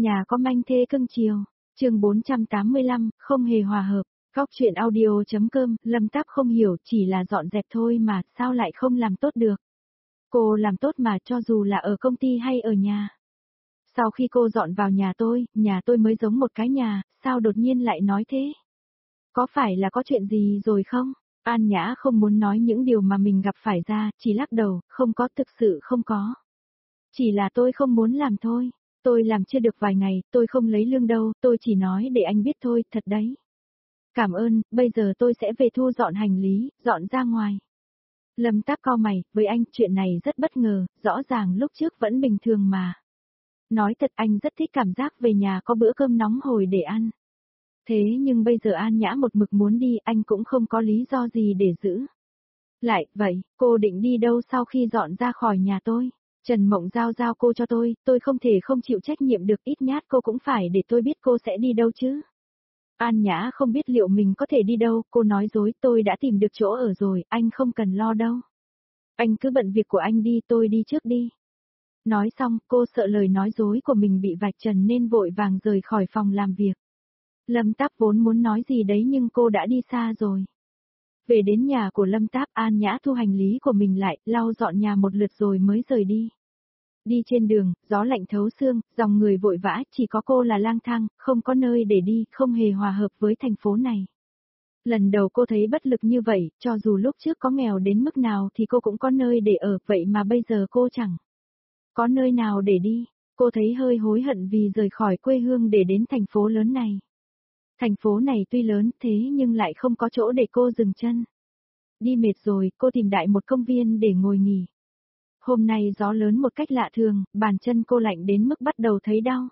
Nhà có manh thê cưng chiều, chương 485, không hề hòa hợp, góc chuyện audio.com, Lâm Táp không hiểu, chỉ là dọn dẹp thôi mà, sao lại không làm tốt được. Cô làm tốt mà, cho dù là ở công ty hay ở nhà. Sau khi cô dọn vào nhà tôi mới giống một cái nhà, sao đột nhiên lại nói thế? Có phải là có chuyện gì rồi không? An Nhã không muốn nói những điều mà mình gặp phải ra, chỉ lắc đầu, không có, thực sự không có. Chỉ là tôi không muốn làm thôi. Tôi làm chưa được vài ngày, tôi không lấy lương đâu, tôi chỉ nói để anh biết thôi, thật đấy. Cảm ơn, bây giờ tôi sẽ về thu dọn hành lý, dọn ra ngoài. Lâm Táp cau mày, với anh, chuyện này rất bất ngờ, rõ ràng lúc trước vẫn bình thường mà. Nói thật anh rất thích cảm giác về nhà có bữa cơm nóng hổi để ăn. Thế nhưng bây giờ An Nhã một mực muốn đi, anh cũng không có lý do gì để giữ. Lại, vậy, cô định đi đâu sau khi dọn ra khỏi nhà tôi? Trần Mộng giao cô cho tôi không thể không chịu trách nhiệm được, ít nhát cô cũng phải để tôi biết cô sẽ đi đâu chứ. An Nhã không biết liệu mình có thể đi đâu, cô nói dối, tôi đã tìm được chỗ ở rồi, anh không cần lo đâu. Anh cứ bận việc của anh đi, tôi đi trước đi. Nói xong, cô sợ lời nói dối của mình bị vạch trần nên vội vàng rời khỏi phòng làm việc. Lâm Táp vốn muốn nói gì đấy nhưng cô đã đi xa rồi. Về đến nhà của Lâm Táp, An Nhã thu hành lý của mình lại, lau dọn nhà một lượt rồi mới rời đi. Đi trên đường, gió lạnh thấu xương, dòng người vội vã, chỉ có cô là lang thang, không có nơi để đi, không hề hòa hợp với thành phố này. Lần đầu cô thấy bất lực như vậy, cho dù lúc trước có nghèo đến mức nào thì cô cũng có nơi để ở, vậy mà bây giờ cô chẳng có nơi nào để đi. Cô thấy hơi hối hận vì rời khỏi quê hương để đến thành phố lớn này. Thành phố này tuy lớn thế nhưng lại không có chỗ để cô dừng chân. Đi mệt rồi, cô tìm đại một công viên để ngồi nghỉ. Hôm nay gió lớn một cách lạ thường, bàn chân cô lạnh đến mức bắt đầu thấy đau.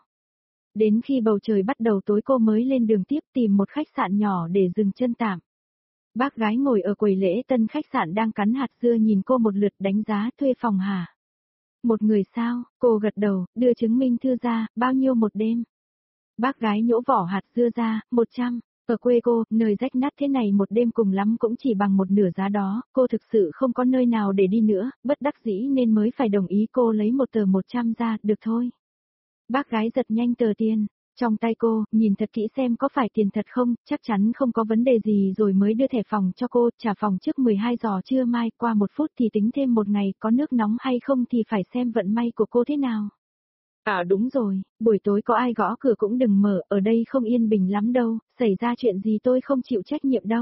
Đến khi bầu trời bắt đầu tối cô mới lên đường tiếp tìm một khách sạn nhỏ để dừng chân tạm. Bác gái ngồi ở quầy lễ tân khách sạn đang cắn hạt dưa nhìn cô một lượt, đánh giá thuê phòng hả? Một người sao? Cô gật đầu, đưa chứng minh thư ra, bao nhiêu một đêm? Bác gái nhổ vỏ hạt dưa ra, 100. Ở quê cô, nơi rách nát thế này một đêm cùng lắm cũng chỉ bằng một nửa giá đó, cô thực sự không có nơi nào để đi nữa, bất đắc dĩ nên mới phải đồng ý. Cô lấy một tờ 100 ra, được thôi. Bác gái giật nhanh tờ tiền, trong tay cô, nhìn thật kỹ xem có phải tiền thật không, chắc chắn không có vấn đề gì rồi mới đưa thẻ phòng cho cô, trả phòng trước 12 giờ trưa mai, qua 1 phút thì tính thêm một ngày, có nước nóng hay không thì phải xem vận may của cô thế nào. À đúng rồi, buổi tối có ai gõ cửa cũng đừng mở, ở đây không yên bình lắm đâu, xảy ra chuyện gì tôi không chịu trách nhiệm đâu.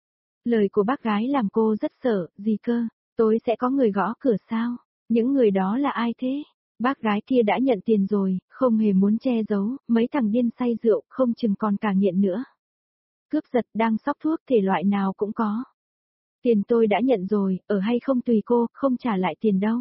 Lời của bác gái làm cô rất sợ, gì cơ, tối sẽ có người gõ cửa sao? Những người đó là ai thế? Bác gái kia đã nhận tiền rồi, không hề muốn che giấu, mấy thằng điên say rượu, không chừng còn cả nghiện nữa. Cướp giật, đang xóc thuốc, thể loại nào cũng có. Tiền tôi đã nhận rồi, ở hay không tùy cô, không trả lại tiền đâu.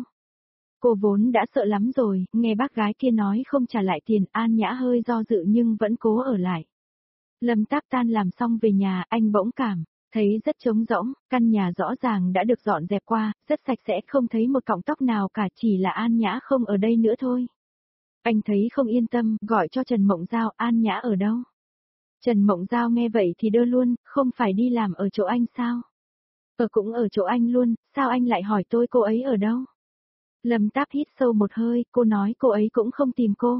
Cô vốn đã sợ lắm rồi, nghe bác gái kia nói không trả lại tiền, An Nhã hơi do dự nhưng vẫn cố ở lại. Lâm Táp tan làm xong về nhà, anh bỗng thấy rất trống rỗng, căn nhà rõ ràng đã được dọn dẹp qua, rất sạch sẽ, không thấy một cọng tóc nào cả, chỉ là An Nhã không ở đây nữa thôi. Anh thấy không yên tâm, gọi cho Trần Mộng Giao, An Nhã ở đâu? Trần Mộng Giao nghe vậy thì đơ luôn, không phải đi làm ở chỗ anh sao? Cũng ở chỗ anh luôn, sao anh lại hỏi tôi cô ấy ở đâu? Lâm Táp hít sâu một hơi, cô nói cô ấy cũng không tìm cô.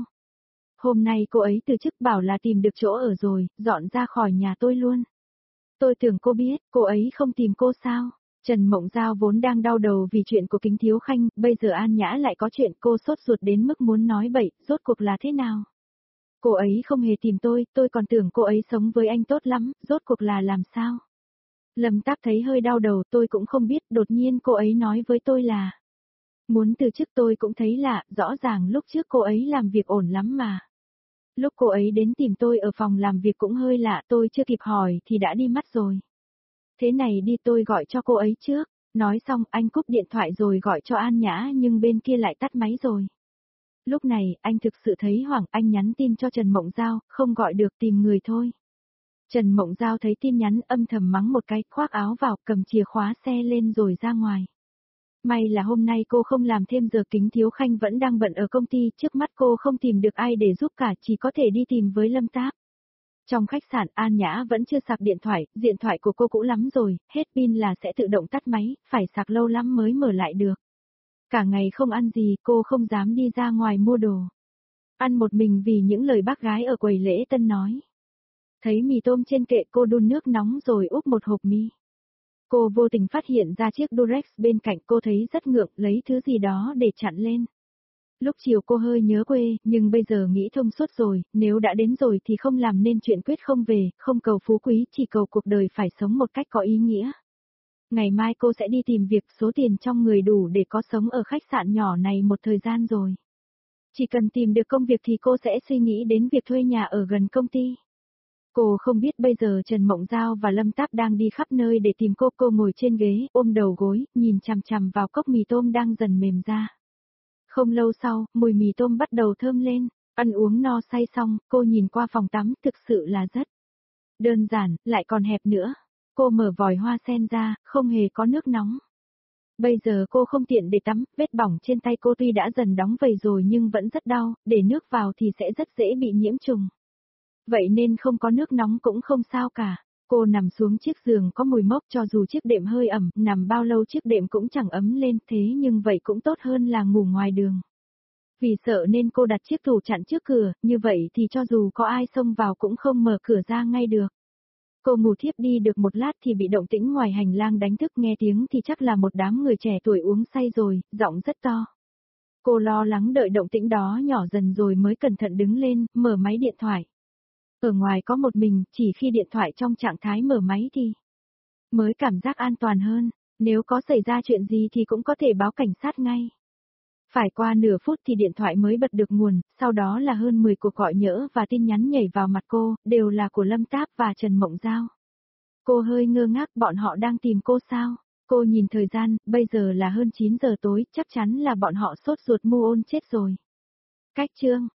Hôm nay cô ấy từ chức bảo là tìm được chỗ ở rồi, dọn ra khỏi nhà tôi luôn. Tôi tưởng cô biết, cô ấy không tìm cô sao? Trần Mộng Giao vốn đang đau đầu vì chuyện của Kính Thiếu Khanh, bây giờ An Nhã lại có chuyện, cô sốt ruột đến mức muốn nói bậy, rốt cuộc là thế nào? Cô ấy không hề tìm tôi còn tưởng cô ấy sống với anh tốt lắm, rốt cuộc là làm sao? Lâm Táp thấy hơi đau đầu, tôi cũng không biết, đột nhiên cô ấy nói với tôi là muốn từ chức. Tôi cũng thấy lạ, rõ ràng lúc trước cô ấy làm việc ổn lắm mà. Lúc cô ấy đến tìm tôi ở phòng làm việc cũng hơi lạ, tôi chưa kịp hỏi thì đã đi mất rồi. Thế này đi, tôi gọi cho cô ấy trước. Nói xong anh cúp điện thoại rồi gọi cho An Nhã nhưng bên kia lại tắt máy rồi. Lúc này anh thực sự thấy hoảng, anh nhắn tin cho Trần Mộng Giao, không gọi được, tìm người thôi. Trần Mộng Giao thấy tin nhắn âm thầm mắng một cái, khoác áo vào, cầm chìa khóa xe lên rồi ra ngoài. May là hôm nay cô không làm thêm giờ, Kính Thiếu Khanh vẫn đang bận ở công ty, trước mắt cô không tìm được ai để giúp cả, chỉ có thể đi tìm với Lâm Táp. Trong khách sạn, An Nhã vẫn chưa sạc điện thoại của cô cũ lắm rồi, hết pin là sẽ tự động tắt máy, phải sạc lâu lắm mới mở lại được. Cả ngày không ăn gì, cô không dám đi ra ngoài mua đồ. ăn một mình vì những lời bác gái ở quầy lễ tân nói. Thấy mì tôm trên kệ cô đun nước nóng rồi úp một hộp mì. Cô vô tình phát hiện ra chiếc Durex bên cạnh, cô thấy rất ngượng, lấy thứ gì đó để chặn lên. Lúc chiều cô hơi nhớ quê, nhưng bây giờ nghĩ thông suốt rồi, nếu đã đến rồi thì không làm nên chuyện quyết không về, không cầu phú quý, chỉ cầu cuộc đời phải sống một cách có ý nghĩa. Ngày mai cô sẽ đi tìm việc, số tiền trong người đủ để có sống ở khách sạn nhỏ này một thời gian rồi. Chỉ cần tìm được công việc thì cô sẽ suy nghĩ đến việc thuê nhà ở gần công ty. Cô không biết bây giờ Trần Mộng Giao và Lâm Táp đang đi khắp nơi để tìm cô ngồi trên ghế, ôm đầu gối, nhìn chằm chằm vào cốc mì tôm đang dần mềm ra. Không lâu sau, mùi mì tôm bắt đầu thơm lên, ăn uống no say xong, cô nhìn qua phòng tắm, thực sự là rất đơn giản, lại còn hẹp nữa. Cô mở vòi hoa sen ra, không hề có nước nóng. Bây giờ cô không tiện để tắm, vết bỏng trên tay cô tuy đã dần đóng vầy rồi nhưng vẫn rất đau, để nước vào thì sẽ rất dễ bị nhiễm trùng. Vậy nên không có nước nóng cũng không sao cả. Cô nằm xuống chiếc giường có mùi mốc, cho dù chiếc đệm hơi ẩm, nằm bao lâu chiếc đệm cũng chẳng ấm lên, thế nhưng vậy cũng tốt hơn là ngủ ngoài đường. Vì sợ nên cô đặt chiếc tủ chặn trước cửa, như vậy thì cho dù có ai xông vào cũng không mở cửa ra ngay được. Cô ngủ thiếp đi được một lát thì bị động tĩnh ngoài hành lang đánh thức, nghe tiếng thì chắc là một đám người trẻ tuổi uống say rồi, giọng rất to. Cô lo lắng đợi động tĩnh đó nhỏ dần rồi mới cẩn thận đứng lên, mở máy điện thoại. Ở ngoài có một mình, chỉ khi điện thoại trong trạng thái mở máy thì mới cảm giác an toàn hơn, nếu có xảy ra chuyện gì thì cũng có thể báo cảnh sát ngay. Phải qua nửa phút thì điện thoại mới bật được nguồn, sau đó là hơn 10 cuộc gọi nhỡ và tin nhắn nhảy vào mặt cô, đều là của Lâm Táp và Trần Mộng Giao. Cô hơi ngơ ngác, bọn họ đang tìm cô sao? Cô nhìn thời gian, bây giờ là hơn 9 giờ tối, chắc chắn là bọn họ sốt ruột mu ôn chết rồi. Cách chương